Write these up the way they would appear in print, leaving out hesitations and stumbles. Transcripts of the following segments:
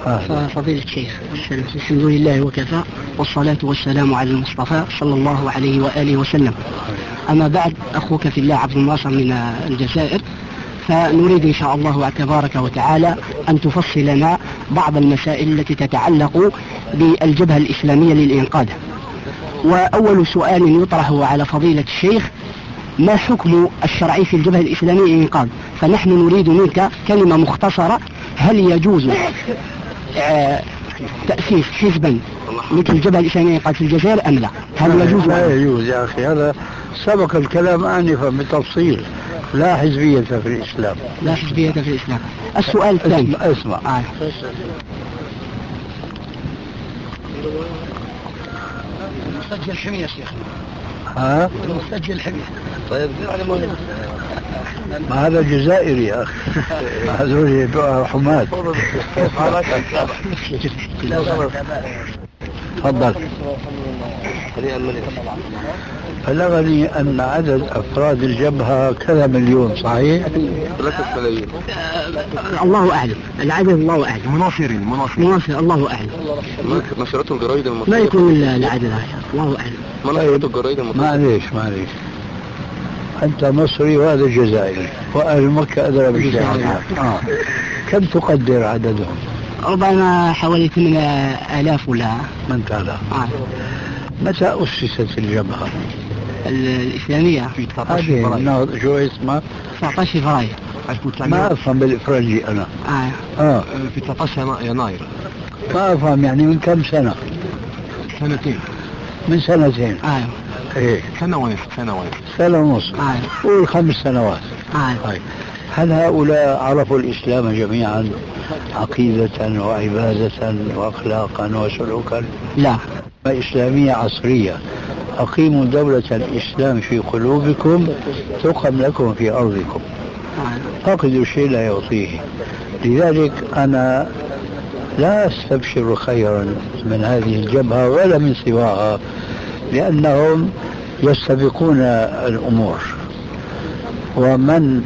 فضيلة الشيخ، الحمد لله وكفى، والصلاة والسلام على المصطفى صلى الله عليه وآله وسلم. أما بعد، أخوك في الله عبد الناصر من الجزائر، فنريد إن شاء الله تبارك وتعالى أن تفصل لنا بعض المسائل التي تتعلق بالجبهة الإسلامية للإنقاذ. وأول سؤال يطرح على فضيلة الشيخ: ما حكم الشرعي في الجبهة الإسلامية للإنقاذ؟ فنحن نريد منك كلمة مختصرة. هل يجوز تأسيس حزبا مثل الجبهة الإسلامية للإنقاذ في الجزائر أم لا؟ هل يجوز؟ لا يجوز يا أخي، هذا سبق الكلام آنفا بتفصيل. لا حزبية في الإسلام. لا حزبية في الإسلام. السؤال الثاني. اسمع. المسجل الحمية يا شيخ. المسجل الحمية. طيب ما هذا جزائري يا أخي. هذول حماة. تفضل. بلغني أن عدد أفراد الجبهة كذا مليون، صحيح؟ 3 ملايين. الله أعلم العدد، الله أعلم. مناصرين الله أعلم. نشرته الجرايد المصرية. لا يكون العدد هذا، الله أعلم. ما نشرته الجرايد المصرية. معليش أنت مصري وهذا جزائري، وأهل مكة أدرى بالشيء. كم تقدر عددهم؟ ربما حوالي 8,000 ولا 8,000. متى أسست الجبهة الإسلامية؟ في 19 فبراير. شو اسمها؟ 19 فبراير. ما أفهم بالإفرنجي أنا. في 19 يناير. ما أفهم، يعني من كم سنة؟ 2 من 2 إيه. سنة ونص. قول 5 سنوات. طيب، هل هؤلاء عرفوا الإسلام جميعا عقيدة وعبادة وأخلاقا وسلوكا؟ لا. إسلامية عصرية: أقيموا دولة الإسلام في قلوبكم تقم لكم في أرضكم. فقدوا شيء لا يعطيه. لذلك أنا لا أستبشر خيرا من هذه الجبهة ولا من سواها، لأنهم يستبقون الأمور، ومن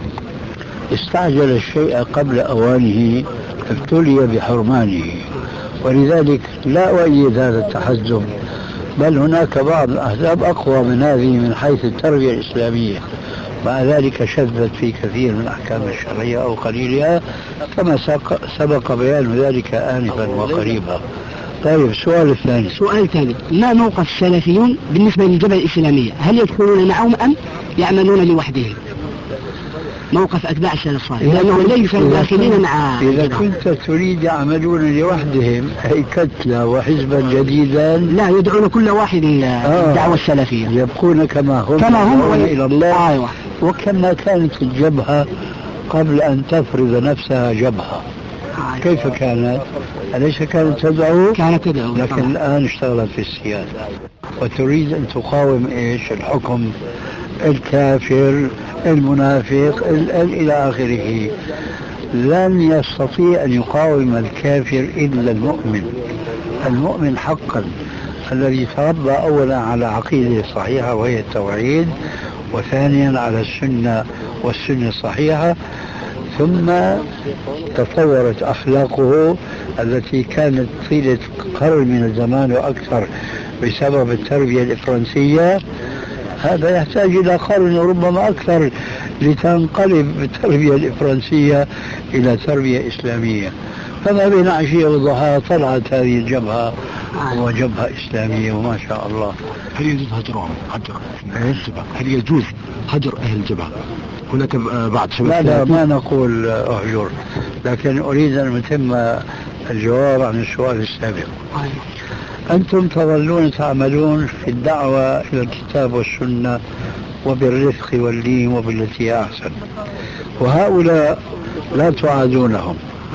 استعجل الشيء قبل أوانه ابتلي بحرمانه. ولذلك لا أؤيد هذا التحزب، بل هناك بعض الأحزاب أقوى من هذه من حيث التربية الإسلامية، مع ذلك شذت في كثير من الأحكام الشرعية أو قليلها، كما سبق بيان ذلك آنفا وقريبا. طيب، السؤال الثاني. ما موقف السلفيون بالنسبة للجبهة الإسلامية؟ هل يدخلون معهم أم يعملون لوحدهم؟ موقف أتباع السلف الصالح، لأنهم ليسوا داخلين مع. إذا كنت تريد يعملون لوحدهم أي كتلة وحزبا جديدا، لا، يدعون كل واحد الدعوة السلفية، يبقون كما هم إلى الله. وكما كانت الجبهة قبل أن تفرض نفسها جبهة، كيف كانت؟ أليس كانت تدعو؟ لكن الآن اشتغلت في السياسة، وتريد أن تقاوم إيش؟ الحكم، الكافر، المنافق، إلى آخره. لن يستطيع أن يقاوم الكافر إلا المؤمن حقا، الذي تربى أولا على عقيدة صحيحة وهي التوحيد، وثانيا على السنة والسنة الصحيحة، ثم تطورت أخلاقه التي كانت طيلة قرن من الزمان وأكثر بسبب التربية الفرنسية. هذا يحتاج إلى قرن وربما أكثر لتنقلب التربية الفرنسية إلى تربية إسلامية. فما بين عشية وضحاها طلعت هذه الجبهة وجبهة إسلامية، وما شاء الله. هل يجوز هجرهم؟ هل يجوز هجر أهل الجبهة؟ هناك بعض شباب. لا، ما نقول أهجر، لكن أريد أن أتم الجواب عن السؤال السابق. أنتم تظلون تعملون في الدعوة إلى الكتاب والسنة وبالرفق واللين وبالتي أحسن، وهؤلاء لا تعادونهم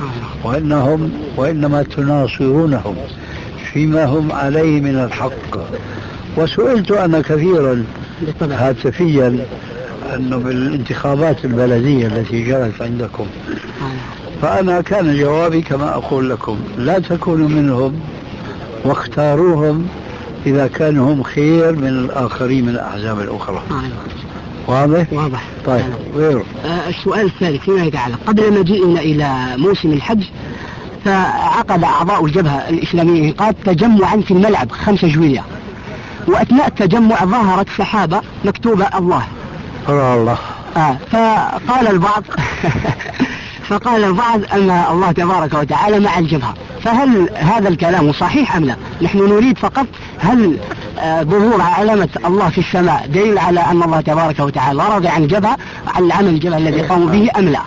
وإنما تناصرونهم فيما هم عليه من الحق. وسئلت أنا كثيرا هاتفيا أنه بالانتخابات البلدية التي جرت عندكم، فأنا كان جوابي كما أقول لكم: لا تكونوا منهم واختاروهم إذا كانوا هم خير من الآخرين من الأحزاب الأخرى. واضح؟ طيب، غيره. السؤال الثالث فيما يتعلق قبل مجيئنا إلى موسم الحج، عقد أعضاء الجبهة الإسلامية قد تجمعا في الملعب 5 جويلية، وأثناء التجمع ظهرت سحابة مكتوبة الله. الله. فقال البعض أن الله تبارك وتعالى مع الجبهة، فهل هذا الكلام صحيح أم لا؟ نحن نريد فقط هل ظهور علامة الله في السماء دليل على أن الله تبارك وتعالى رضي عن الجبهة عن العمل الجبهة الذي قاموا به أم لا؟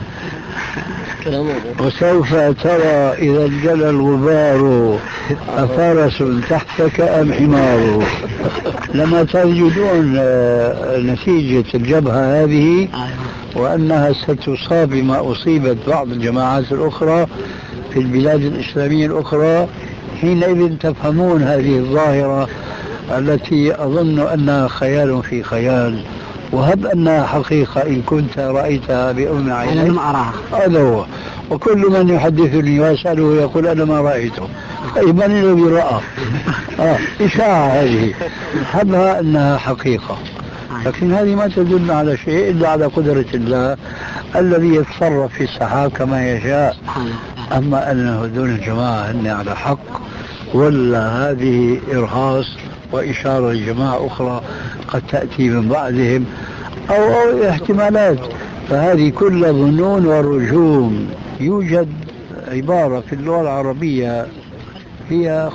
وسوف ترى إذا انجلى الغبار أفرس تحتك أم حمار. لما تجدون نتيجة الجبهة هذه وأنها ستصاب بما أصيبت بعض الجماعات الأخرى في البلاد الإسلامية الأخرى، حينئذ تفهمون هذه الظاهرة التي أظن أنها خيال في خيال، وهب أنها حقيقة إن كنت رأيتها بأم عينيك. أنا لم أراها. هذا هو. وكل من يحدثني ويسأله يقول أنا ما رأيته. أي من الذي رأى؟ إشاعة هذه، حبها أنها حقيقة، لكن هذه ما تدل على شيء إلا على قدرة الله الذي يتصرف في السحاب كما يشاء. أما أن هذول الجماعة هن على حق ولا هذه إرهاص وإشارة لجماعة أخرى قد تأتي من بعدهم أو احتمالات، فهذه كل ظنون ورجوم. يوجد عبارة في اللغة العربية هي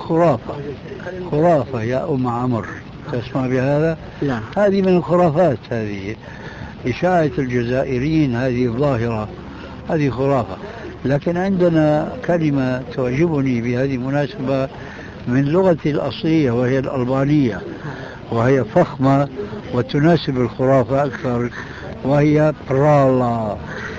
خرافة يا أم عمر، تسمع بهذا؟ لا. هذه من الخرافات، هذه إشاعة الجزائريين، هذه ظاهرة، هذه خرافة. لكن عندنا كلمة تعجبني بهذه المناسبة من لغتي الأصلية وهي الألبانية، وهي فخمة وتناسب الخرافة أكثر، وهي برالا.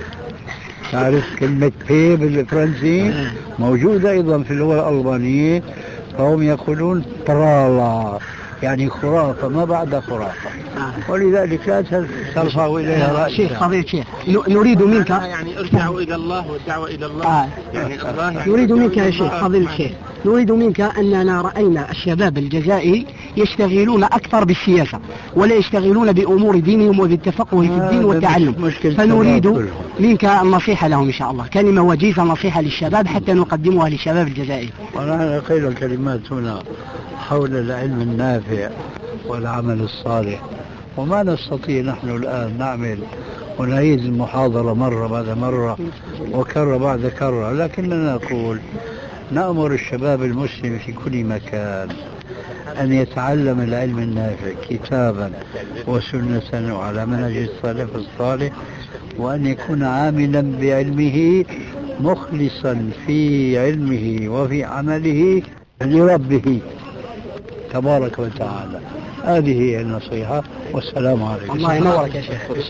تعرف كلمة بي بالفرنسي موجودة أيضا في اللغة الألبانية، فهم يقولون برالا يعني خرافة ما بعد خرافة، ولذلك لا ترفعوا إليها رأسها. شيخ فضيلة الشيخ، نريد منك يعني ارجعوا إلى الله والدعوة إلى الله. يعني الله نريد منك يا شيخ فضيلة الشيخ، نريد منك أننا رأينا الشباب الجزائري يشتغلون أكثر بالسياسة ولا يشتغلون بأمور دينهم وبالتفقه في الدين والتعلم، فنريد منك النصيحة لهم إن شاء الله، كلمة وجيزة نصيحة للشباب حتى نقدمها للشباب الجزائري. ونحن قيل الكلمات هنا حول العلم النافع والعمل الصالح، وما نستطيع نحن الآن نعمل ونعيد المحاضرة مرة بعد مرة وكرة بعد كرة، لكننا نقول نأمر الشباب المسلم في كل مكان أن يتعلم العلم النافع كتابا وسنة وعلى منهج السلف الصالح، وأن يكون عاملا بعلمه مخلصا في علمه وفي عمله لربه تبارك وتعالى. هذه هي النصيحة، والسلام عليكم. الله ينورك يا شيخ.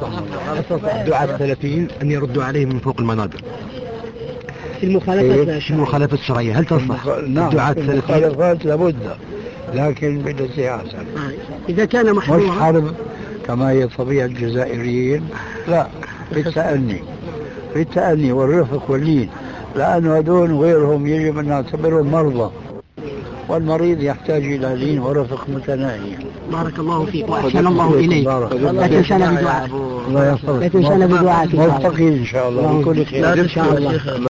دعاة السلفيين أن يردوا عليهم من فوق المنابر في المخالفات الشرعية، هل تصلح؟ نعم، دعاة السلفيين المخالفات لابد، لكن بالسياسة إذا كان مش حرب كما هي طبيعة الجزائريين، لا، بالتأني والرفق واللين، لأن هذول غيرهم يجب أن نعتبرهم مرضى، والمريض يحتاج إلى لين ورفق متناهي. بارك الله فيك وأحسن الله إليك. لا تنسانا بدعائك. الله يحفظك. لا تنسانا بدعائك. ملتقي إن شاء الله بكل خير. إن شاء الله.